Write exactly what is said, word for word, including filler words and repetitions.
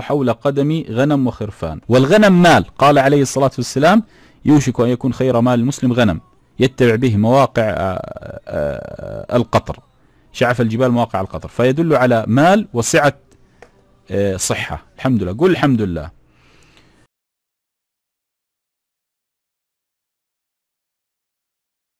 حول قدمي غنم وخرفان. والغنم مال، قال عليه الصلاة والسلام يوشك أن يكون خير مال المسلم غنم يتبع به مواقع القطر، شعف الجبال مواقع القطر، فيدل على مال وسعة صحة. الحمد لله، قل الحمد لله.